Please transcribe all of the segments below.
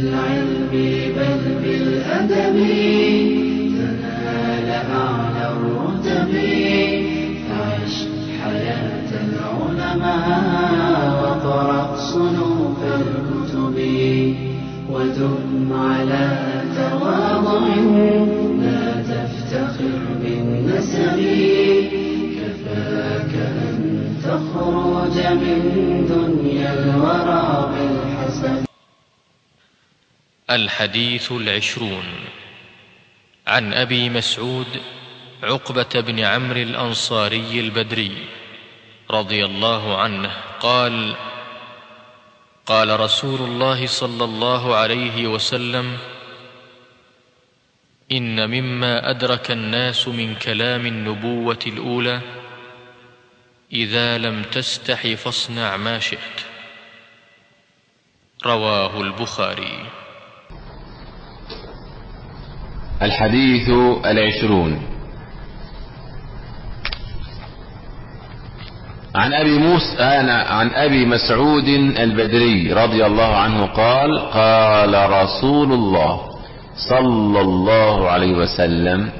بالعلم بل بالأدب تنال أعلى الرتب. فعش حياة العلماء وقرأ صنوف الكتب ودم على تواضع لا تفتخر بالنسب. كفاك أن تخرج من دنيا الورى بالحسب. الحديث 20 عن أبي مسعود عقبة بن عمرو الأنصاري البدري رضي الله عنه قال: قال رسول الله صلى الله عليه وسلم: إن مما أدرك الناس من كلام النبوة الأولى: إذا لم تستح فاصنع ما شئت. رواه البخاري. الحديث 20 عن أبي مسعود البدري رضي الله عنه قال: قال رسول الله صلى الله عليه وسلم: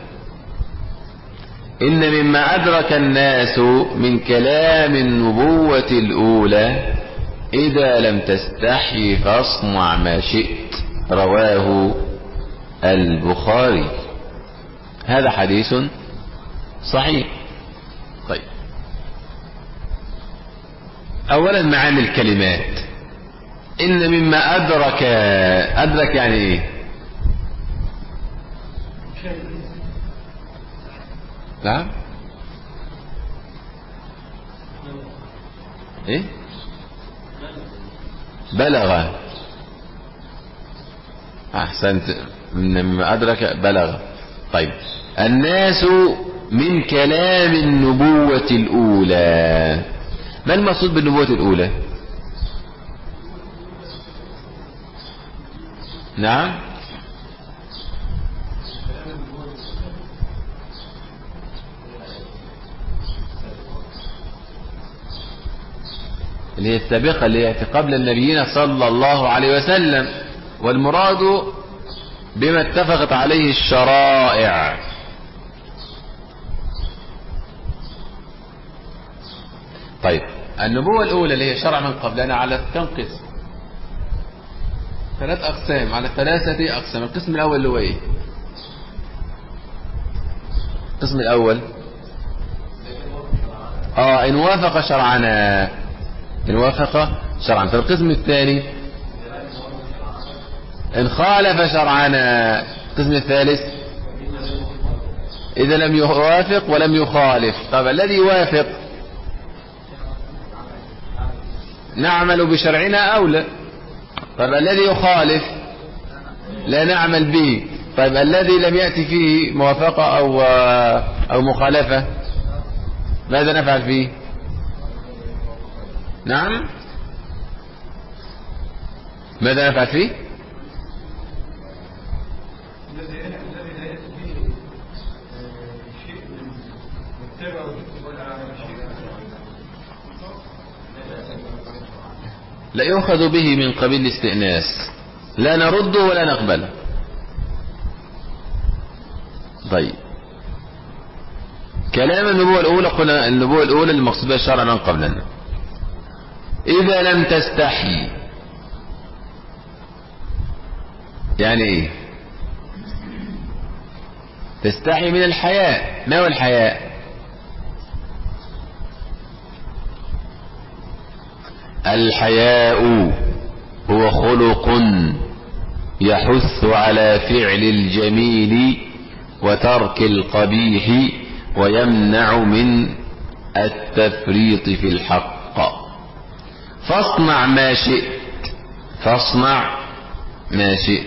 إن مما أدرك الناس من كلام النبوة الأولى: إذا لم تستحي فاصنع ما شئت. رواه البخاري. هذا حديث صحيح. طيب، أولا معاني الكلمات. إن مما أدرك يعني إيه؟ نعم، إيه؟ بلغ. أحسنت، مما أدرك بلغ. طيب، الناس من كلام النبوة الأولى. ما المقصود بالنبوة الأولى؟ نعم، اللي هي السابقة، اللي هي قبل النبيين صلى الله عليه وسلم، والمراد بما اتفقت عليه الشرائع. طيب، النبوة الأولى اللي هي شرع من قبلنا على كم قسم؟ 3 أقسام، على 3 أقسام. القسم الأول اللي هو إيه؟ القسم الأول إن وافق شرعنا، إن وافق شرعنا. فالقسم الثاني إن خالف شرعنا. القسم الثالث إذا لم يوافق ولم يخالف. طب الذي يوافق نعمل بشرعنا أو لا؟ طب الذي يخالف لا نعمل به. طيب الذي لم يأتي فيه موافقة أو مخالفة ماذا نفعل فيه؟ نعم، ماذا نفعل فيه؟ لا يؤخذ به من قبيل الاستئناس، لا نرده ولا نقبله. طيب، كلام النبوة الأولى، قلنا النبوة الأولى المقصود بها الشرع من قبلنا. إذا لم تستحي يعني إيه؟ تستحي من الحياء. ما هو الحياء؟ الحياء هو خلق يحث على فعل الجميل وترك القبيح ويمنع من التفريط في الحق. فاصنع ما شئت. فاصنع ما شئت.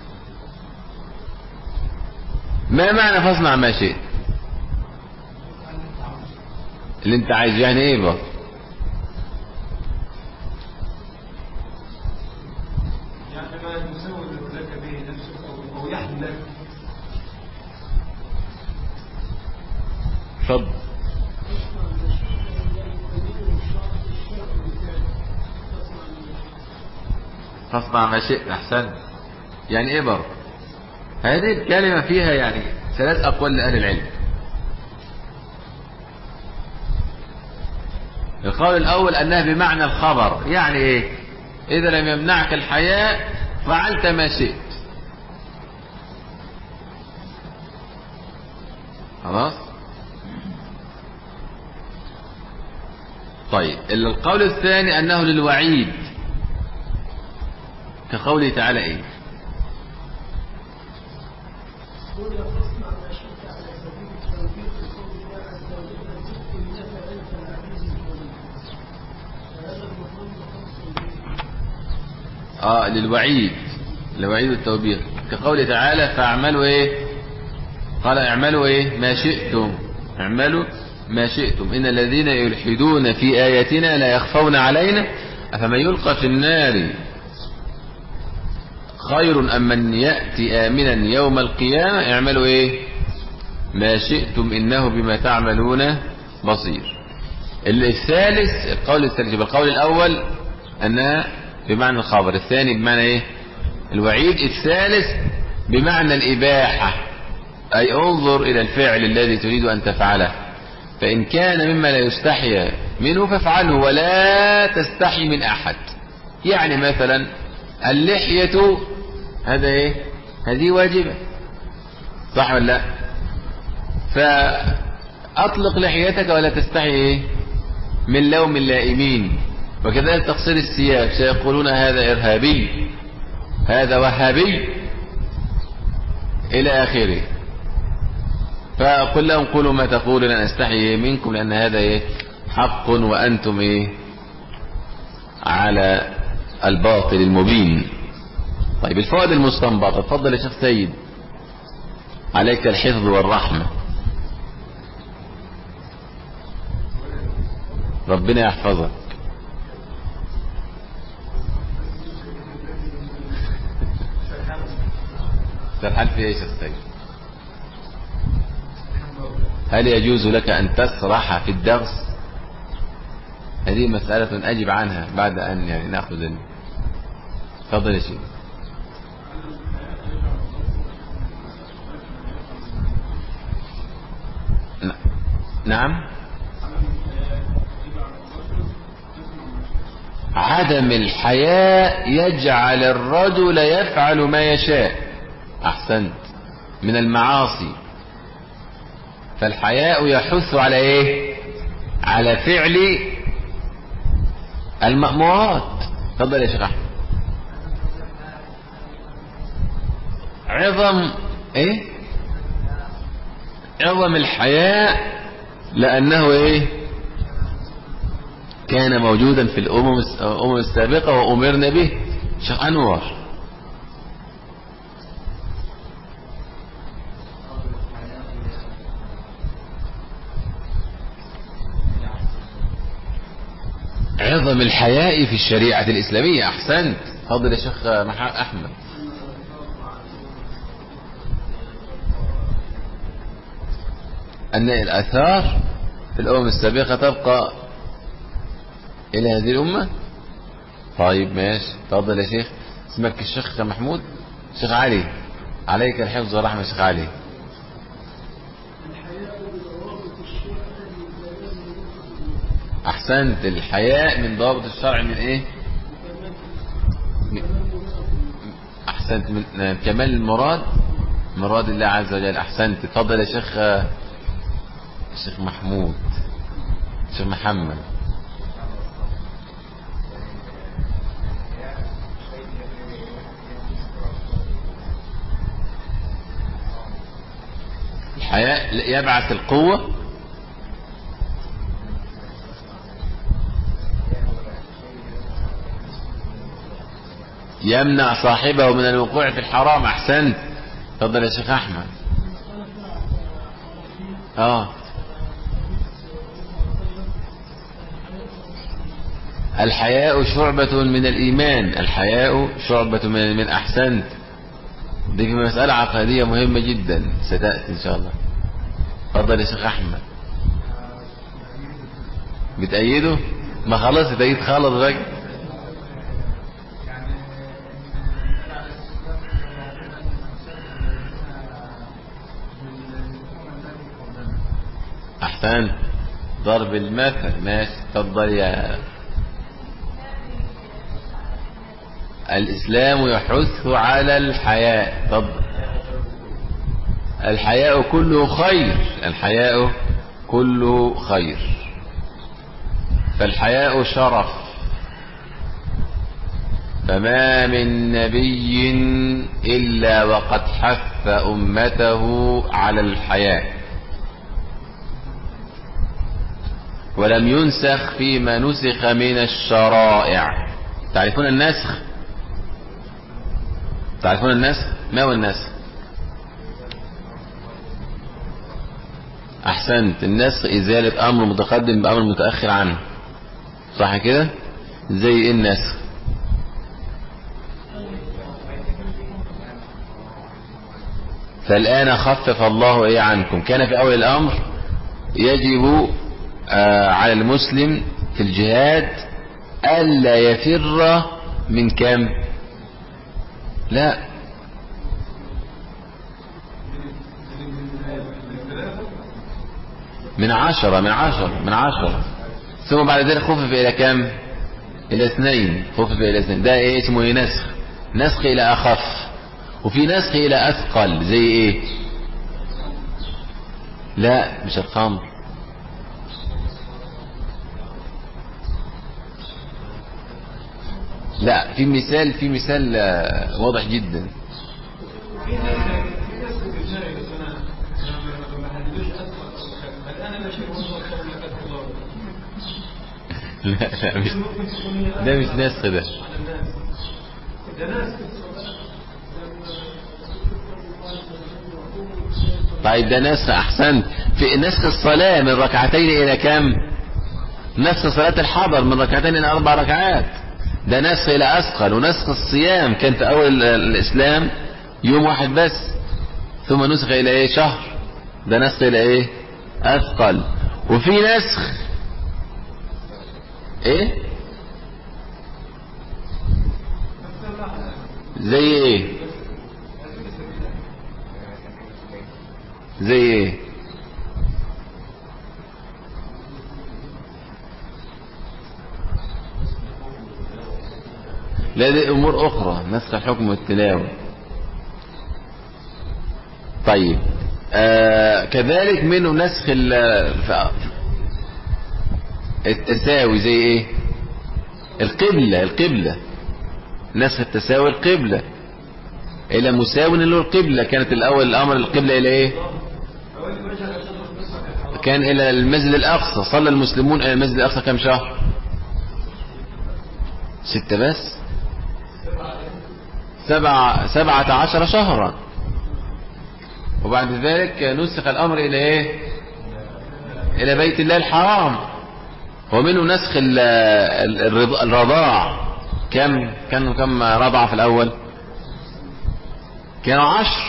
ما معنى فاصنع ما شئت؟ اللي انت عايز يعني ايه بقى؟ يعني ما يسوي لك به نفسك او يحمل لك. اتفضل. فاصنع ما شئت. احسنت. يعني ايه بر؟ هذه الكلمة فيها يعني 3 أقوال لأهل العلم. القول الأول أنها بمعنى الخبر، يعني ايه؟ إذا لم يمنعك الحياء فعلت ما شئت. خلاص. طيب القول الثاني أنه للوعيد، كقوله تعالى ايه؟ للوعيد، لوعيد التوبيخ، كقوله تعالى فاعملوا ايه؟ قال اعملوا ايه؟ ما شئتم، اعملوا ما شئتم إن الذين يلحدون في آياتنا لا يخفون علينا أفمن يلقى في النار خير أم من يأتي آمنا يوم القيامة اعملوا ايه؟ ما شئتم إنه بما تعملون بصير. الثالث القول الثالث، القول الأول أنها بمعنى الخبر، الثاني بمعنى ايه؟ الوعيد، الثالث بمعنى الإباحة، أي انظر إلى الفعل الذي تريد أن تفعله، فإن كان مما لا يستحي منه فافعله ولا تستحي من أحد. يعني مثلا اللحية هذا ايه؟ هذه واجبة، صح ولا لا؟ فأطلق لحيتك ولا تستحي ايه؟ من لوم اللائمين. وكذلك تقصير الثياب، سيقولون هذا إرهابي، هذا وهابي، إلى آخره. فقل لهم قولوا ما تقولون لن أستحي منكم لأن هذا ايه؟ حق وأنتم ايه؟ على الباطل المبين. طيب الفوائد المستنبطة، اتفضل يا شيخ سيد. عليك الحفظ والرحمة، ربنا يحفظك. سرحان في ايش يا شيخ سيد؟ هل يجوز لك أن تسرح في الدرس؟ هذه مسألة أجب عنها بعد أن يعني نأخذ تفضل يا شيخ. نعم. عدم الحياء يجعل الرجل يفعل ما يشاء، أحسنت، من المعاصي. فالحياء يحث على ايه؟ على فعل المأمورات. تفضل يا شيخ احمد. عظم ايه؟ عظم الحياء لأنه ايه؟ كان موجودا في الأمم السابقة وأمرنا به. شيخ أنور. عظم الحياء في الشريعة الإسلامية. أحسنت، تفضل يا شيخ أحمد. أن الآثار في الأمم السابقة تبقى إلى هذه الأمة. طيب ماشي، تفضل يا شيخ. اسمك الشيخ محمود؟ شيخ علي، عليك الحفظ والرحمة. شيخ علي. أحسنت، الحياء من ضابط الشرع من إيه؟ أحسنت، من كمال المراد، مراد الله عز وجل. أحسنت، تفضل يا شيخ. الشيخ محمود، الشيخ محمد. الحياء يبعث القوة، يمنع صاحبه من الوقوع في الحرام. أحسنت، تفضل يا شيخ أحمد. الحياء شعبة من الإيمان، الحياء شعبة من أحسنت. دي مسألة عقدية مهمة جدا ستأتي إن شاء الله. تفضل يا شيخ أحمد. بتأيده؟ ما خلاص تأيد خالص راجل. أحسن ضرب المثل. ماشي اتفضل يا. الإسلام يحث على الحياء. اتفضل. الحياء كله خير. الحياء كله خير. فالحياء شرف. فما من نبي إلا وقد حث أمته على الحياء، ولم ينسخ فيما نسخ من الشرائع. تعرفون النسخ؟ تعرفون النسخ؟ ما هو النسخ؟ أحسنت. النسخ إزالة أمر متقدم بأمر متأخر عنه، صح كده؟ زي إيه النسخ؟ فالآن خفف الله إيه عنكم. كان في أول الأمر يجب على المسلم في الجهاد ألا يفر من كم؟ لا، من 10 من 10. ثم بعد ذلك خفف إلى كم؟ إلى 2. خفف إلى 2. ده إيه اسمه؟ نسخ. نسخ إلى أخف. وفي نسخ إلى أثقل. زي إيه؟ لا مش الخمر. لا، في مثال واضح جدا. لا مش ده، مش نسخ ده. طيب ده نسخ. أحسنت. في نسخ الصلاة من ركعتين إلى كم؟ نسخ صلاة الحضر من ركعتين إلى 4 ركعات. ده نسخ إلى أثقل. ونسخ الصيام كان في أول الإسلام يوم واحد بس، ثم نسخ إلى إيه؟ شهر. ده نسخ إلى إيه؟ أثقل. وفي نسخ إيه؟ زي إيه؟ زي إيه؟ لا، دي أمور أخرى. نسخ الحكم والتلاوة. طيب كذلك منه نسخ التساوي. زي إيه؟ القبلة. نسخ التساوي القبلة إلى مساو له القبلة. كانت الأول الأمر القبلة إلى إيه؟ كان إلى المسجد الأقصى. صلى المسلمون إلى المسجد الأقصى كم شهر؟ 6 بس. 17 شهرا. وبعد ذلك نسخ الأمر إلى إيه؟ إلى بيت الله الحرام. ومنه نسخ الرضاع. كم رضع في الأول؟ كانوا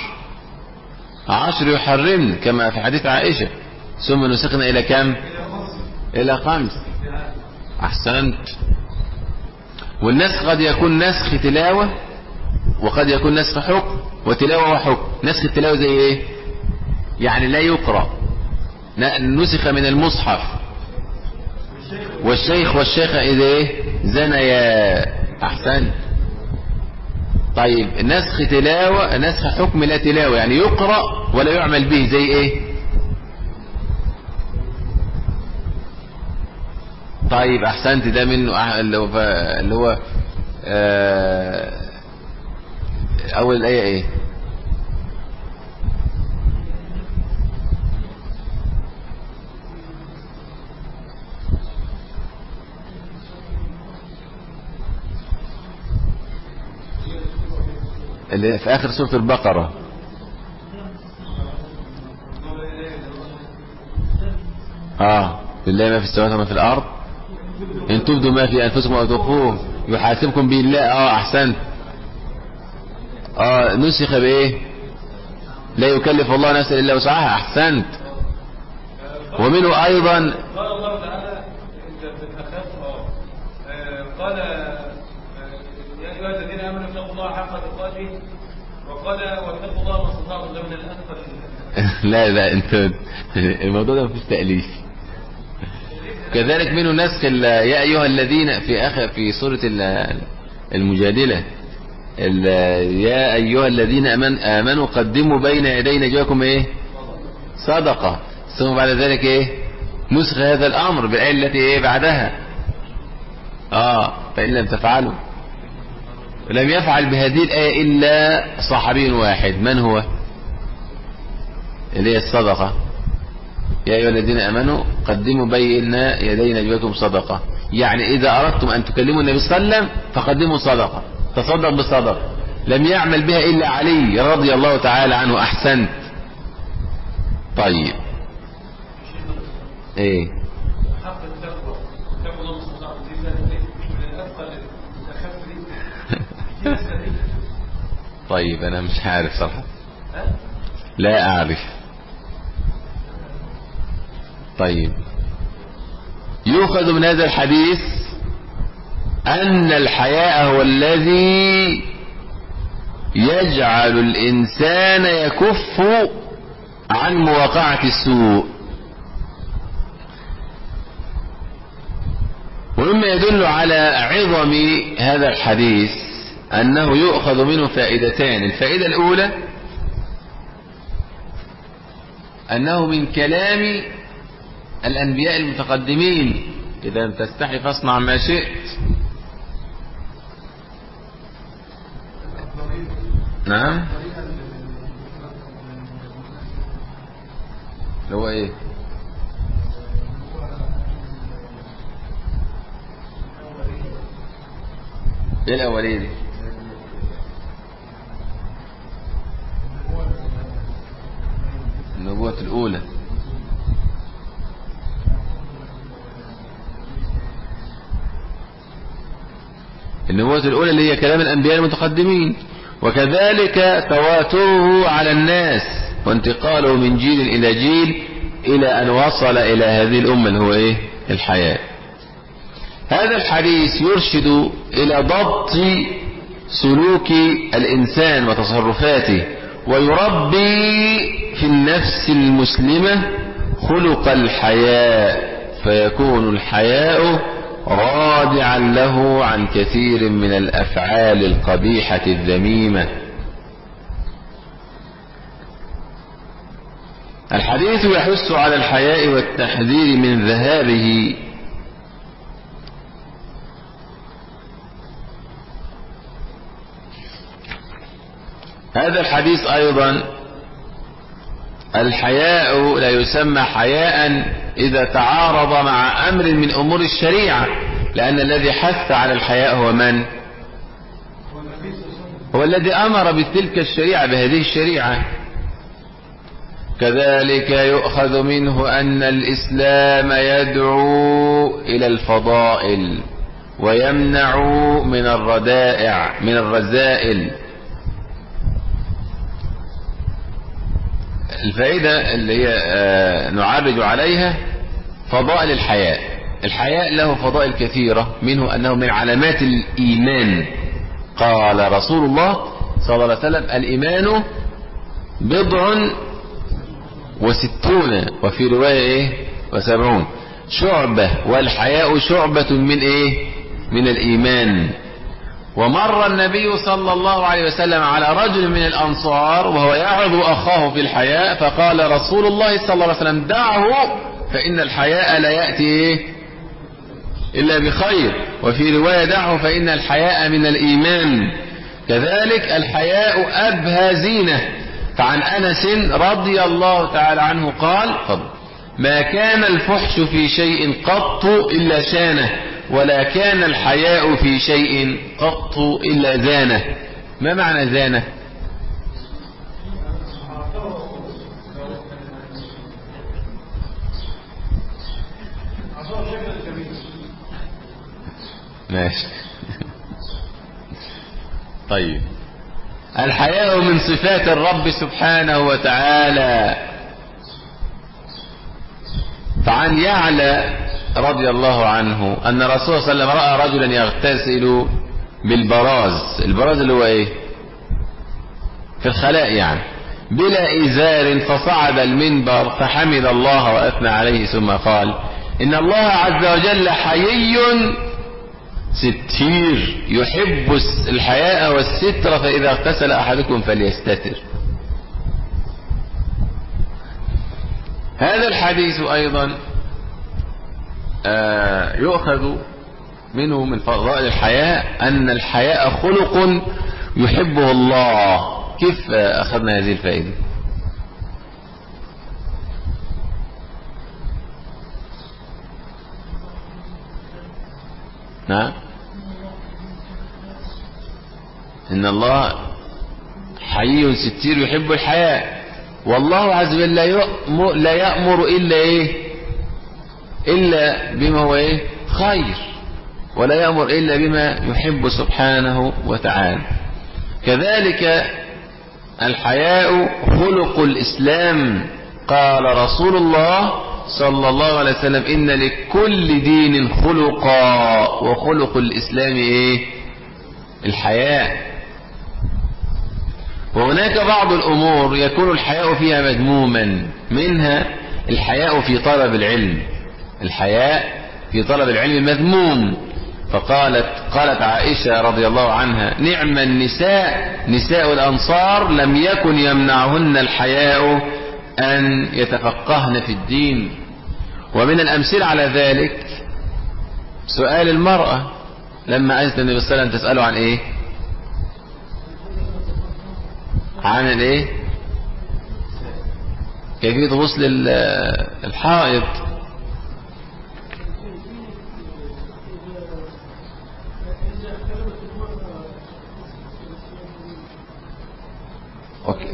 10 يحرمن كما في حديث عائشة. ثم نسخنا إلى كم؟ إلى 5. أحسنت. والنسخ قد يكون نسخ تلاوة وقد يكون نسخ حكم. وتلاوة وحكم. نسخ التلاوة زي إيه؟ يعني لا يقرأ. نسخ من المصحف. والشيخ والشيخة إذا إيه؟ زنيا. أحسنت. طيب نسخ تلاوة، نسخ حكم لا تلاوة، يعني يقرأ ولا يعمل به. زي إيه؟ طيب أحسنت. ده منه اللي هو أول الآية إيه؟ اللي في آخر سورة البقرة. لله ما في السماوات وما في الأرض إن تبدوا ما في أنفسكم أو تخفوه يحاسبكم به الله. أحسنت. نسخ بإيه؟ لا يكلف الله نفسا إلا وسعها. أحسنت. ومنه أيضا قال الله تعالى قال يا أيها الذين آمنوا اتقوا الله حق تقاته وقال واتقوا الله ما استطعتم من الأنفس. لا انت الموضوع ده مفيش تأليف. وكذلك منه نسخ يا أيها الذين في سورة المجادلة يا أيها الذين آمنوا قدموا بين يدي نجواكم إيه صدقة، ثم بعد ذلك إيه نسخ هذا الأمر بالآية التي إيه بعدها فإن لم تفعلوا. لم يفعل بهذه الآية إلا صحابي واحد، من هو؟ اللي هي الصدقة، يا أيها الذين آمنوا قدموا بين يدي نجواكم صدقة. يعني إذا أردتم أن تكلموا النبي صلى الله عليه وسلم فقدموا صدقة، تصدق بصدقة. لم يعمل بها إلا علي رضي الله تعالى عنه. أحسنت. طيب إيه حق التقوى الله مستطاع من الأثقل الأخف دي. طيب أنا مش عارف صراحة، لا أعرف. طيب يؤخذ من هذا الحديث أن الحياء هو الذي يجعل الإنسان يكف عن مواقعة السوء. ومما يدل على عظم هذا الحديث أنه يؤخذ منه فائدتان. الفائدة الأولى أنه من كلام الأنبياء المتقدمين إذا لم تستحي فاصنع ما شئت. نعم هو ايه الأولية دي؟ النبوة الأولى. النبوة الأولى اللي هي كلام الأنبياء المتقدمين، وكذلك تواتره على الناس وانتقاله من جيل إلى جيل إلى أن وصل إلى هذه الأمة اللي هو إيه الحياة. هذا الحديث يرشد إلى ضبط سلوك الإنسان وتصرفاته، ويربي في النفس المسلمة خلق الحياء، فيكون الحياء رادعا له عن كثير من الأفعال القبيحة الذميمة. الحديث يحث على الحياء والتحذير من ذهابه. هذا الحديث أيضا الحياء لا يسمى حياء إذا تعارض مع أمر من أمور الشريعة، لأن الذي حث على الحياء هو من؟ هو الذي أمر بتلك الشريعة بهذه الشريعة. كذلك يؤخذ منه أن الإسلام يدعو إلى الفضائل ويمنع من الرذائل. الفائدة اللي هي نعرج عليها فضائل الحياء. الحياء له فضائل كثيرة، منه أنه من علامات الإيمان. قال رسول الله صلى الله عليه وسلم الإيمان 60 وفي رواية 70 شعبة، والحياء شعبة من من الإيمان. ومر النبي صلى الله عليه وسلم على رجل من الأنصار وهو يعظ أخاه في الحياء، فقال رسول الله صلى الله عليه وسلم دعه فإن الحياء لا يأتي إلا بخير، وفي رواية دعه فإن الحياء من الإيمان. كذلك الحياء أبهى زينة. فعن أنس رضي الله تعالى عنه قال ما كان الفحش في شيء قط إلا شانه، ولا كان الحياء في شيء قط إلا زانه. ما معنى زانه؟ ماشي. طيب الحياء من صفات الرب سبحانه وتعالى. فعن يعلى رضي الله عنه أن رسول الله صلى الله عليه وسلم رأى رجلا يغتسل بالبراز. البراز اللي هو في الخلاء يعني بلا إزار، فصعد المنبر فحمد الله وأثنى عليه ثم قال إن الله عز وجل حيي ستير يحب الحياء والستر، فإذا اغتسل أحدكم فليستتر. هذا الحديث أيضا يؤخذ منه من فضائل الحياء أن الحياء خلق يحبه الله. كيف أخذنا هذه الفائدة؟ نعم، إن الله حيي ستير يحب الحياء، والله عز وجل لا يأمر إلا إيه؟ إلا بما هو إيه؟ خير، ولا يأمر إلا بما يحب سبحانه وتعالى. كذلك الحياء خلق الإسلام. قال رسول الله صلى الله عليه وسلم: إن لكل دين خلقا، وخلق الإسلام إيه؟ الحياء. وهناك بعض الأمور يكون الحياء فيها مذموما، منها الحياء في طلب العلم. الحياء في طلب العلم مذموم. قالت عائشة رضي الله عنها: نعم النساء نساء الأنصار لم يكن يمنعهن الحياء أن يتفقهن في الدين. ومن الأمثلة على ذلك سؤال المرأة لما أجت النبي صلى الله عليه وسلم تسأله عن إيه؟ عن الإيه؟ كيفية غسل الحائض. أوكي.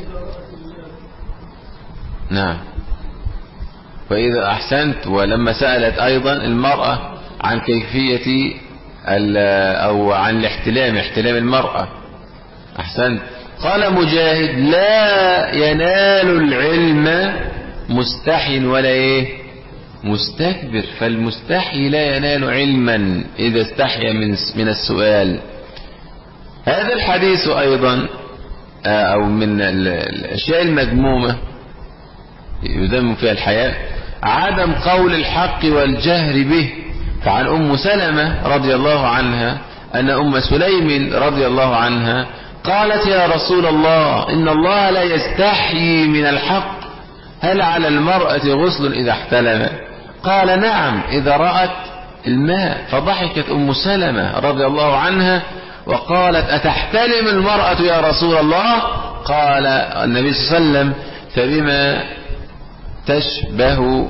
نعم. وإذا أحسنت. ولما سألت أيضا المرأة عن كيفية أو عن الاحتلام، احتلام المرأة. أحسنت. قال مجاهد: لا ينال العلم مستحي ولا إيه؟ مستكبر. فالمستحي لا ينال علما إذا استحيا من السؤال. هذا الحديث أيضا أو من الأشياء المذمومة يذم فيها الحياء عدم قول الحق والجهر به. فعن أم سلمة رضي الله عنها أن أم سليم رضي الله عنها قالت: يا رسول الله، إن الله لا يستحيي من الحق، هل على المرأة غسل إذا احتلم؟ قال: نعم، إذا رأت الماء. فضحكت أم سلمة رضي الله عنها وقالت: أتحتلم المرأة يا رسول الله؟ قال النبي صلى الله عليه وسلم: فبما تشبه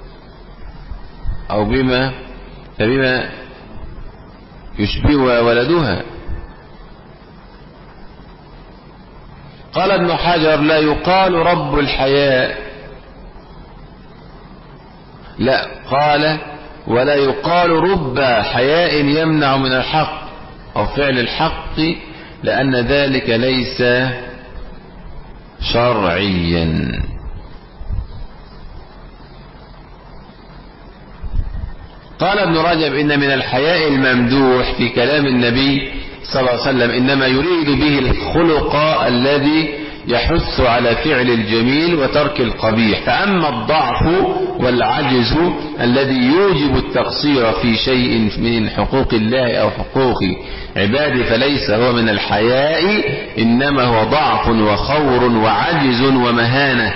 أو فبما يشبه ولدها. قال ابن حجر: لا يقال رب الحياء، لا، قال: ولا يقال رب حياء يمنع من الحق أو فعل الحق، لأن ذلك ليس شرعيا. قال ابن رجب: إن من الحياء الممدوح في كلام النبي صلى الله عليه وسلم إنما يريد به الخلق الذي يحث على فعل الجميل وترك القبيح. فأما الضعف والعجز الذي يوجب التقصير في شيء من حقوق الله أو حقوق عباده فليس هو من الحياء، إنما هو ضعف وخور وعجز ومهانة.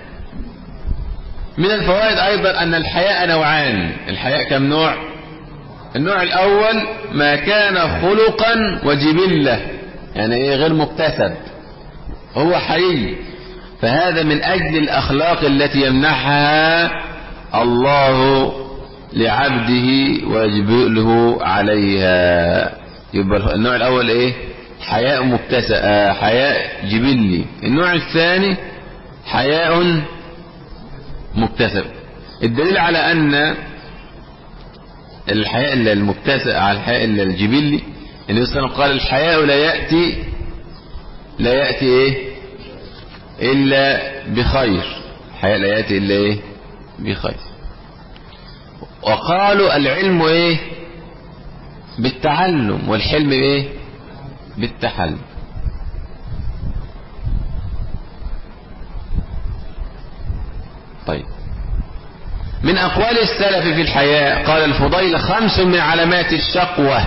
من الفوائد أيضا أن الحياء نوعان. الحياء كم نوع؟ النوع الأول ما كان خلقا وجبلة، يعني إيه؟ غير مكتسب، هو حيي، فهذا من أجل الأخلاق التي يمنحها الله لعبده ويجبله عليها. يبقى النوع الأول إيه؟ حياء مكتسب، حياء جبلي. النوع الثاني حياء مكتسب. الدليل على أن الحياء المكتسب على الحياء الجبلي، النبي صلى الله عليه وسلم قال: الحياء لا يأتي إيه؟ إلا بخير. الحياء لا يأتي إلا إيه؟ بخير. وقالوا العلم إيه؟ بالتعلم، والحلم إيه؟ بالتحلم. طيب، من أقوال السلف في الحياء قال الفضيل: 5 من علامات الشقوة: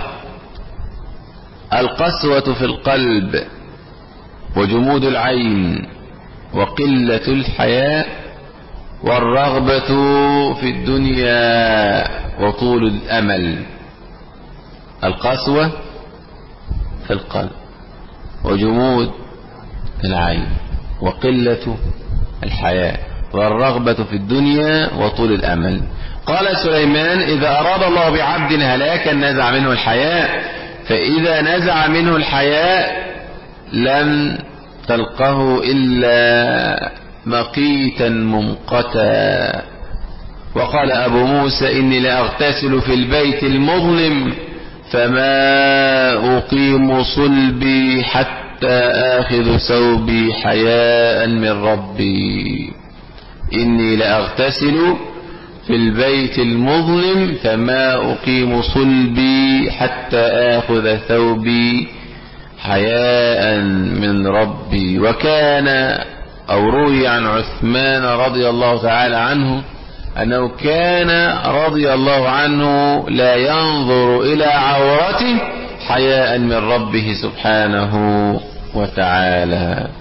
القسوة في القلب، وجمود العين، وقلة الحياء، والرغبة في الدنيا، وطول الأمل. القسوة في القلب، وجمود العين، وقلة الحياء، والرغبة في الدنيا، وطول الأمل. قال سليمان: إذا أراد الله بعبد هلاكا نزع منه الحياء، فإذا نزع منه الحياء لم تلقه إلا مقيتا ممقتا. وقال أبو موسى: إني لأغتسل في البيت المظلم فما أقيم صلبي حتى آخذ ثوبي حياء من ربي. إني لأغتسل في البيت المظلم فما أقيم صلبي حتى آخذ ثوبي حياء من ربي. وكان أو روي عن عثمان رضي الله تعالى عنه أنه كان رضي الله عنه لا ينظر إلى عورته حياء من ربه سبحانه وتعالى.